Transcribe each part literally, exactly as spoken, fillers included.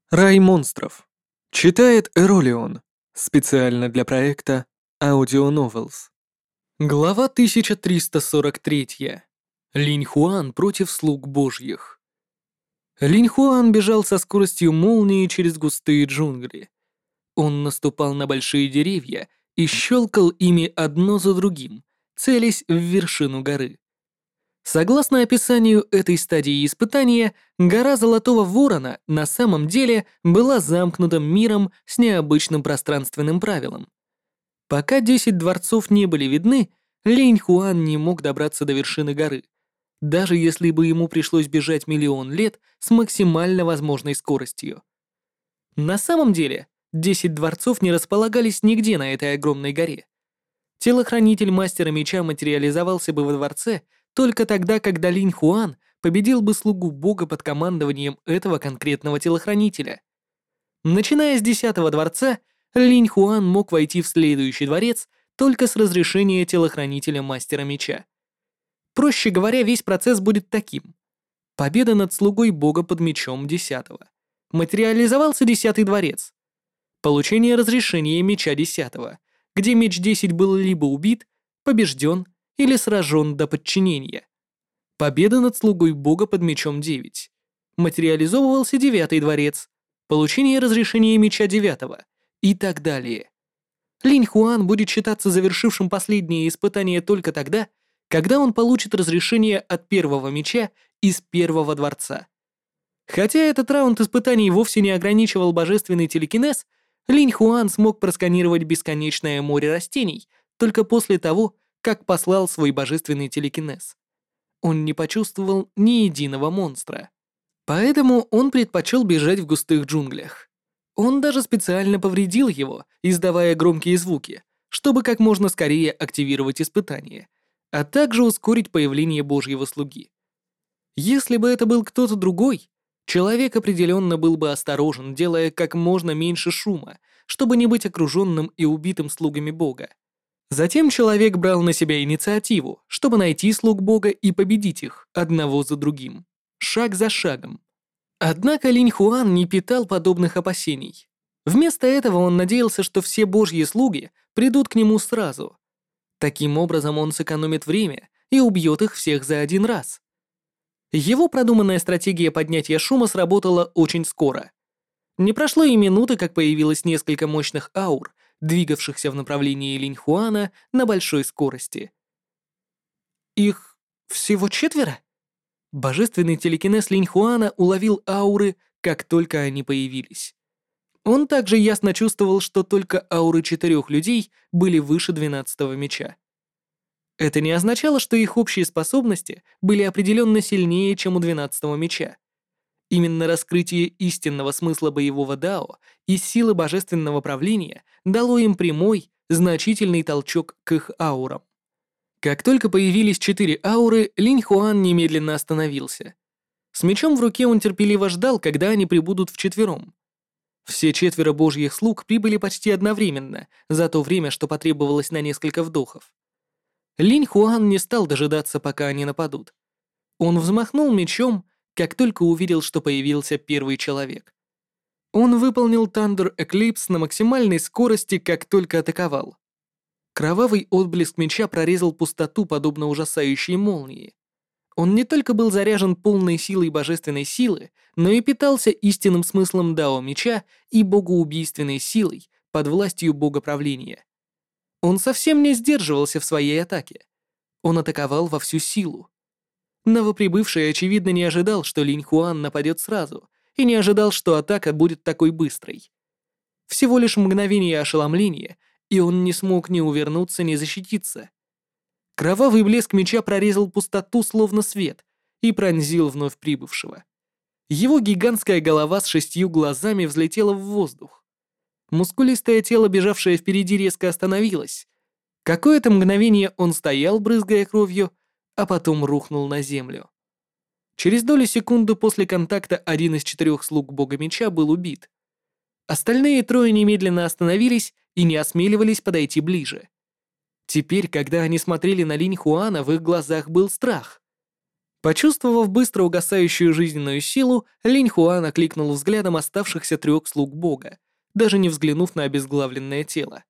Рай монстров. Читает Эролион. Специально для проекта Audio Novels. Глава тысяча триста сорок три. Линь Хуан против слуг божьих. Линь Хуан бежал со скоростью молнии через густые джунгли. Он наступал на большие деревья и щелкал ими одно за другим, целясь в вершину горы. Согласно описанию этой стадии испытания, гора Золотого Ворона на самом деле была замкнутым миром с необычным пространственным правилом. Пока десять дворцов не были видны, Линь Хуан не мог добраться до вершины горы, даже если бы ему пришлось бежать миллион лет с максимально возможной скоростью. На самом деле, десять дворцов не располагались нигде на этой огромной горе. Телохранитель Мастера Меча материализовался бы во дворце только тогда, когда Линь Хуан победил бы слугу бога под командованием этого конкретного телохранителя. Начиная с десятого дворца, Линь Хуан мог войти в следующий дворец только с разрешения телохранителя Мастера Меча. Проще говоря, весь процесс будет таким. Победа над слугой бога под мечом десятого. Материализовался десятый дворец. Получение разрешения меча десятого, где меч десять был либо убит, побежден или сражен до подчинения. Победа над слугой бога под мечом девять. Материализовывался девятый дворец. Получение разрешения меча девятого и так далее. Линь Хуан будет считаться завершившим последнее испытание только тогда, когда он получит разрешение от первого меча из первого дворца. Хотя этот раунд испытаний вовсе не ограничивал божественный телекинез, Линь Хуан смог просканировать бесконечное море растений только после того, как послал свой божественный телекинез. Он не почувствовал ни единого монстра. Поэтому он предпочел бежать в густых джунглях. Он даже специально повредил его, издавая громкие звуки, чтобы как можно скорее активировать испытание, а также ускорить появление Божьего слуги. Если бы это был кто-то другой, человек определенно был бы осторожен, делая как можно меньше шума, чтобы не быть окруженным и убитым слугами Бога. Затем человек брал на себя инициативу, чтобы найти слуг Бога и победить их одного за другим, шаг за шагом. Однако Линь Хуан не питал подобных опасений. Вместо этого он надеялся, что все божьи слуги придут к нему сразу. Таким образом он сэкономит время и убьет их всех за один раз. Его продуманная стратегия поднятия шума сработала очень скоро. Не прошло и минуты, как появилось несколько мощных аур, двигавшихся в направлении Линь Хуана на большой скорости. Их всего четверо? Божественный телекинез Линь Хуана уловил ауры, как только они появились. Он также ясно чувствовал, что только ауры четырех людей были выше двенадцатого меча. Это не означало, что их общие способности были определенно сильнее, чем у двенадцатого меча. Именно раскрытие истинного смысла боевого дао и силы божественного правления дало им прямой, значительный толчок к их аурам. Как только появились четыре ауры, Линь Хуан немедленно остановился. С мечом в руке он терпеливо ждал, когда они прибудут вчетвером. Все четверо божьих слуг прибыли почти одновременно, за то время, что потребовалось на несколько вдохов. Линь Хуан не стал дожидаться, пока они нападут. Он взмахнул мечом, как только увидел, что появился первый человек. Он выполнил Thunder Eclipse на максимальной скорости, как только атаковал. Кровавый отблеск меча прорезал пустоту, подобно ужасающей молнии. Он не только был заряжен полной силой божественной силы, но и питался истинным смыслом дао меча и богоубийственной силой под властью бога правления. Он совсем не сдерживался в своей атаке. Он атаковал во всю силу. Новоприбывший, очевидно, не ожидал, что Линь Хуан нападет сразу, и не ожидал, что атака будет такой быстрой. Всего лишь мгновение ошеломления, и он не смог ни увернуться, ни защититься. Кровавый блеск меча прорезал пустоту, словно свет, и пронзил вновь прибывшего. Его гигантская голова с шестью глазами взлетела в воздух. Мускулистое тело, бежавшее впереди, резко остановилось. Какое-то мгновение он стоял, брызгая кровью, а потом рухнул на землю. Через долю секунды после контакта один из четырех слуг бога меча был убит. Остальные трое немедленно остановились и не осмеливались подойти ближе. Теперь, когда они смотрели на Линь Хуана, в их глазах был страх. Почувствовав быстро угасающую жизненную силу, Линь Хуан окликнул взглядом оставшихся трех слуг бога, даже не взглянув на обезглавленное тело.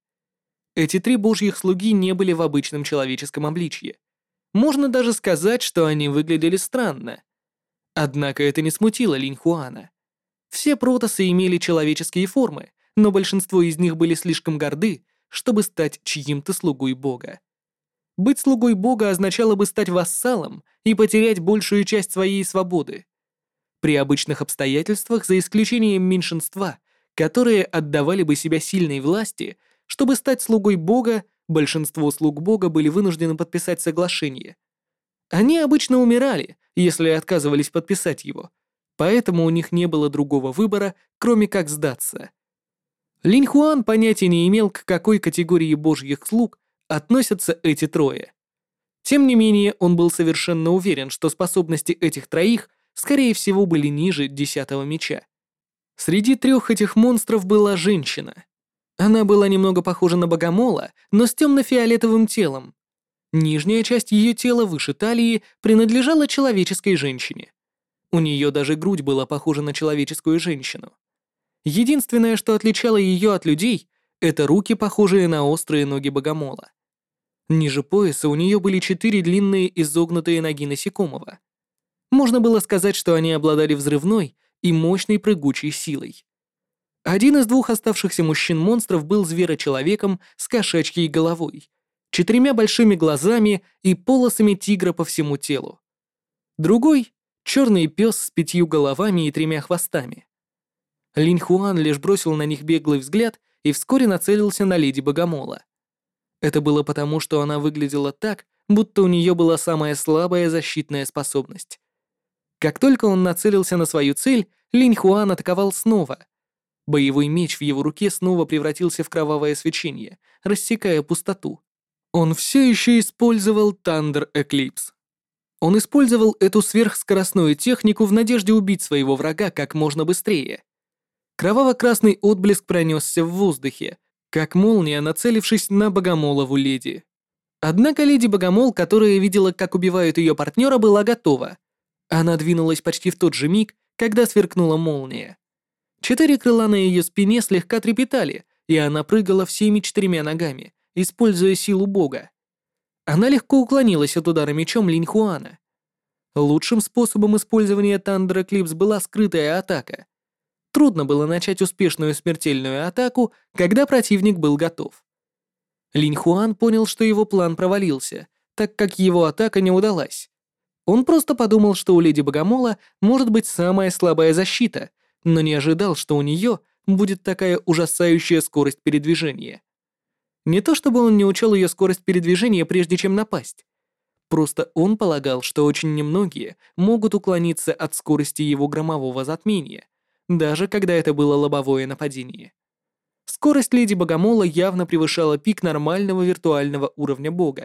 Эти три божьих слуги не были в обычном человеческом обличье. Можно даже сказать, что они выглядели странно. Однако это не смутило Линь Хуана. Все протосы имели человеческие формы, но большинство из них были слишком горды, чтобы стать чьим-то слугой бога. Быть слугой бога означало бы стать вассалом и потерять большую часть своей свободы. При обычных обстоятельствах, за исключением меньшинства, которые отдавали бы себя сильной власти, чтобы стать слугой бога, большинство слуг бога были вынуждены подписать соглашение. Они обычно умирали, если отказывались подписать его, поэтому у них не было другого выбора, кроме как сдаться. Линь Хуан понятия не имел, к какой категории божьих слуг относятся эти трое. Тем не менее, он был совершенно уверен, что способности этих троих, скорее всего, были ниже десятого меча. Среди трех этих монстров была женщина. Она была немного похожа на богомола, но с темно-фиолетовым телом. Нижняя часть ее тела выше талии принадлежала человеческой женщине. У нее даже грудь была похожа на человеческую женщину. Единственное, что отличало ее от людей, это руки, похожие на острые ноги богомола. Ниже пояса у нее были четыре длинные изогнутые ноги насекомого. Можно было сказать, что они обладали взрывной и мощной прыгучей силой. Один из двух оставшихся мужчин-монстров был зверочеловеком с кошачьей головой, четырьмя большими глазами и полосами тигра по всему телу. Другой — черный пес с пятью головами и тремя хвостами. Линь Хуан лишь бросил на них беглый взгляд и вскоре нацелился на леди Богомола. Это было потому, что она выглядела так, будто у нее была самая слабая защитная способность. Как только он нацелился на свою цель, Линь Хуан атаковал снова. Боевой меч в его руке снова превратился в кровавое свечение, рассекая пустоту. Он все еще использовал Thunder Eclipse. Он использовал эту сверхскоростную технику в надежде убить своего врага как можно быстрее. Кроваво-красный отблеск пронесся в воздухе, как молния, нацелившись на Богомолову леди. Однако леди Богомол, которая видела, как убивают ее партнера, была готова. Она двинулась почти в тот же миг, когда сверкнула молния. Четыре крыла на ее спине слегка трепетали, и она прыгала всеми четырьмя ногами, используя силу бога. Она легко уклонилась от удара мечом Линь Хуана. Лучшим способом использования Thunder Eclipse была скрытая атака. Трудно было начать успешную смертельную атаку, когда противник был готов. Линь Хуан понял, что его план провалился, так как его атака не удалась. Он просто подумал, что у леди Богомола может быть самая слабая защита, но не ожидал, что у нее будет такая ужасающая скорость передвижения. Не то чтобы он не учел ее скорость передвижения, прежде чем напасть. Просто он полагал, что очень немногие могут уклониться от скорости его громового затмения, даже когда это было лобовое нападение. Скорость леди Богомола явно превышала пик нормального виртуального уровня бога.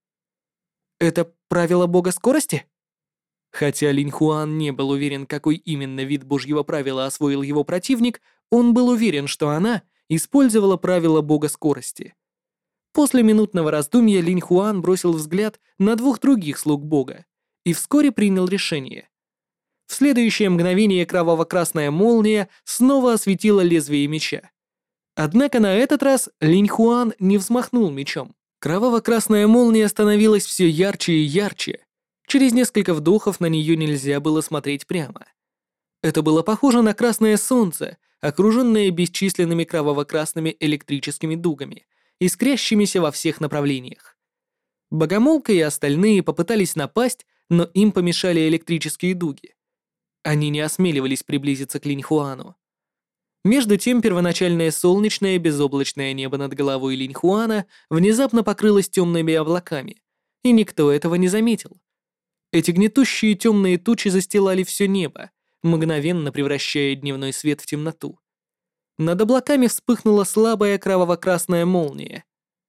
Это правило бога скорости? Хотя Линь Хуан не был уверен, какой именно вид божьего правила освоил его противник, он был уверен, что она использовала правило бога скорости. После минутного раздумья Линь Хуан бросил взгляд на двух других слуг бога и вскоре принял решение. В следующее мгновение кроваво-красная молния снова осветила лезвие меча. Однако на этот раз Линь Хуан не взмахнул мечом. Кроваво-красная молния становилась все ярче и ярче. Через несколько вдохов на нее нельзя было смотреть прямо. Это было похоже на красное солнце, окруженное бесчисленными кроваво-красными электрическими дугами, искрящимися во всех направлениях. Богомолка и остальные попытались напасть, но им помешали электрические дуги. Они не осмеливались приблизиться к Линь Хуану. Между тем, первоначальное солнечное безоблачное небо над головой Линь Хуана внезапно покрылось темными облаками, и никто этого не заметил. Эти гнетущие темные тучи застилали все небо, мгновенно превращая дневной свет в темноту. Над облаками вспыхнула слабая кроваво-красная молния.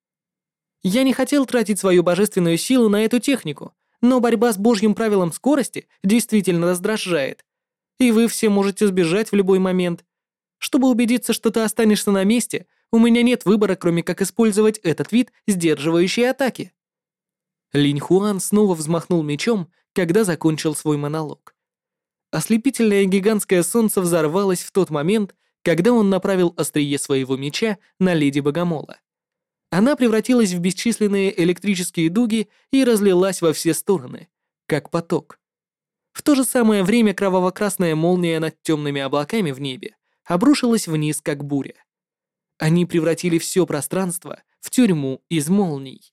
Я не хотел тратить свою божественную силу на эту технику, но борьба с божьим правилом скорости действительно раздражает, и вы все можете сбежать в любой момент. Чтобы убедиться, что ты останешься на месте, у меня нет выбора, кроме как использовать этот вид сдерживающей атаки. Линь Хуан снова взмахнул мечом, когда закончил свой монолог. Ослепительное гигантское солнце взорвалось в тот момент, когда он направил острие своего меча на леди Богомола. Она превратилась в бесчисленные электрические дуги и разлилась во все стороны, как поток. В то же самое время кроваво-красная молния над темными облаками в небе обрушилась вниз, как буря. Они превратили все пространство в тюрьму из молний.